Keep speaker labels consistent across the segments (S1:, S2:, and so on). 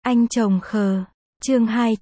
S1: Anh chồng khờ. Chương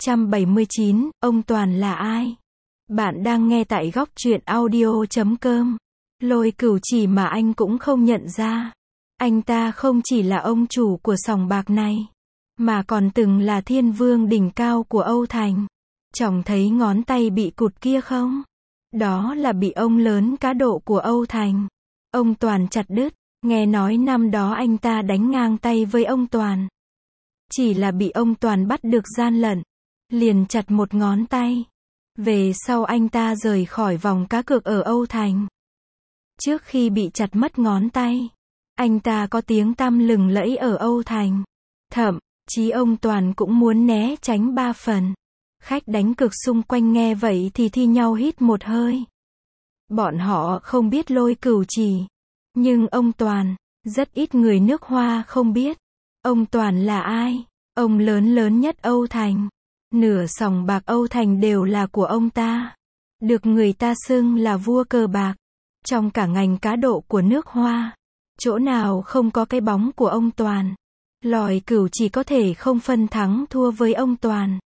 S1: 279, ông Toàn là ai? Bạn đang nghe tại góc truyện audio.com. Lôi Cửu Chỉ mà anh cũng không nhận ra. Anh ta không chỉ là ông chủ của sòng bạc này, mà còn từng là thiên vương đỉnh cao của Âu Thành. Chồng thấy ngón tay bị cụt kia không? Đó là bị ông lớn cá độ của Âu Thành. Ông Toàn chặt đứt. Nghe nói năm đó anh ta đánh ngang tay với ông Toàn. Chỉ là bị ông Toàn bắt được gian lận, liền chặt một ngón tay. Về sau anh ta rời khỏi vòng cá cược ở Âu Thành. Trước khi bị chặt mất ngón tay, anh ta có tiếng tăm lừng lẫy ở Âu Thành. Thậm chí ông Toàn cũng muốn né tránh 3 phần. Khách đánh cược xung quanh nghe vậy thì thi nhau hít một hơi. Bọn họ không biết Lôi Cửu Chỉ, nhưng ông Toàn, rất ít người nước Hoa không biết. Ông Toàn là ai? Ông lớn nhất Âu Thành. Nửa sòng bạc Âu Thành đều là của ông ta. Được người ta xưng là vua cờ bạc. Trong cả ngành cá độ của nước Hoa, chỗ nào không có cái bóng của ông Toàn. Lôi Cửu Chỉ có thể không phân thắng thua với ông Toàn.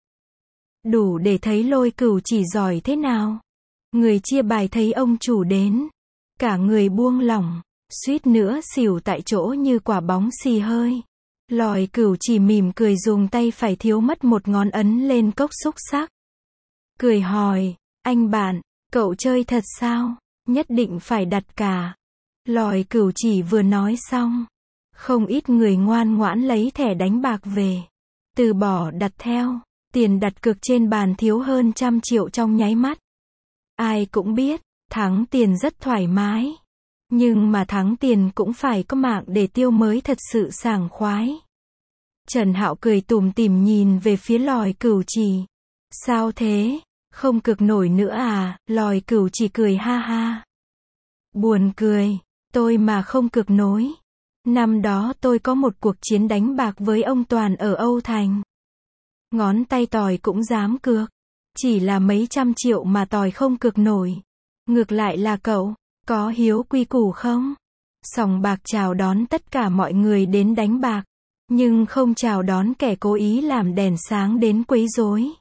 S1: Đủ để thấy Lôi Cửu Chỉ giỏi thế nào. Người chia bài thấy ông chủ đến, cả người buông lỏng, suýt nữa xỉu tại chỗ như quả bóng xì hơi. Lôi Cửu Chỉ mỉm cười dùng tay phải thiếu mất một ngón ấn lên cốc xúc xắc. Cười hỏi, anh bạn, cậu chơi thật sao? Nhất định phải đặt cả. Lôi Cửu Chỉ vừa nói xong, không ít người ngoan ngoãn lấy thẻ đánh bạc về. Từ bỏ đặt theo, tiền đặt cược trên bàn thiếu hơn 100 triệu trong nháy mắt. Ai cũng biết, thắng tiền rất thoải mái. Nhưng mà thắng tiền cũng phải có mạng để tiêu mới thật sự sảng khoái. Trần Hạo cười tủm tỉm nhìn về phía Lôi Cửu Chỉ. Sao thế? Không cược nổi nữa à? Lôi Cửu Chỉ cười ha ha. Buồn cười, tôi mà không cược nổi. Năm đó tôi có một cuộc chiến đánh bạc với ông Toàn ở Âu Thành. Ngón tay tỏi cũng dám cược. Chỉ là mấy trăm triệu mà tỏi không cược nổi. Ngược lại là cậu, có hiếu quy củ không? Sòng bạc chào đón tất cả mọi người đến đánh bạc, nhưng không chào đón kẻ cố ý làm đèn sáng đến quấy rối.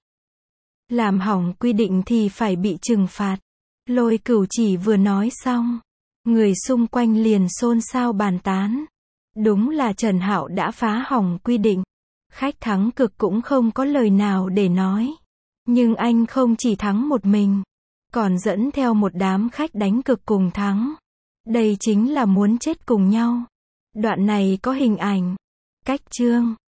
S1: Làm hỏng quy định thì phải bị trừng phạt. Lôi Cửu Chỉ vừa nói xong, người xung quanh liền xôn xao bàn tán. Đúng là Trần Hạo đã phá hỏng quy định. Khách thắng cực cũng không có lời nào để nói. Nhưng anh không chỉ thắng một mình, còn dẫn theo một đám khách đánh cược cùng thắng. Đây chính là muốn chết cùng nhau. Đoạn này có hình ảnh. Cách chương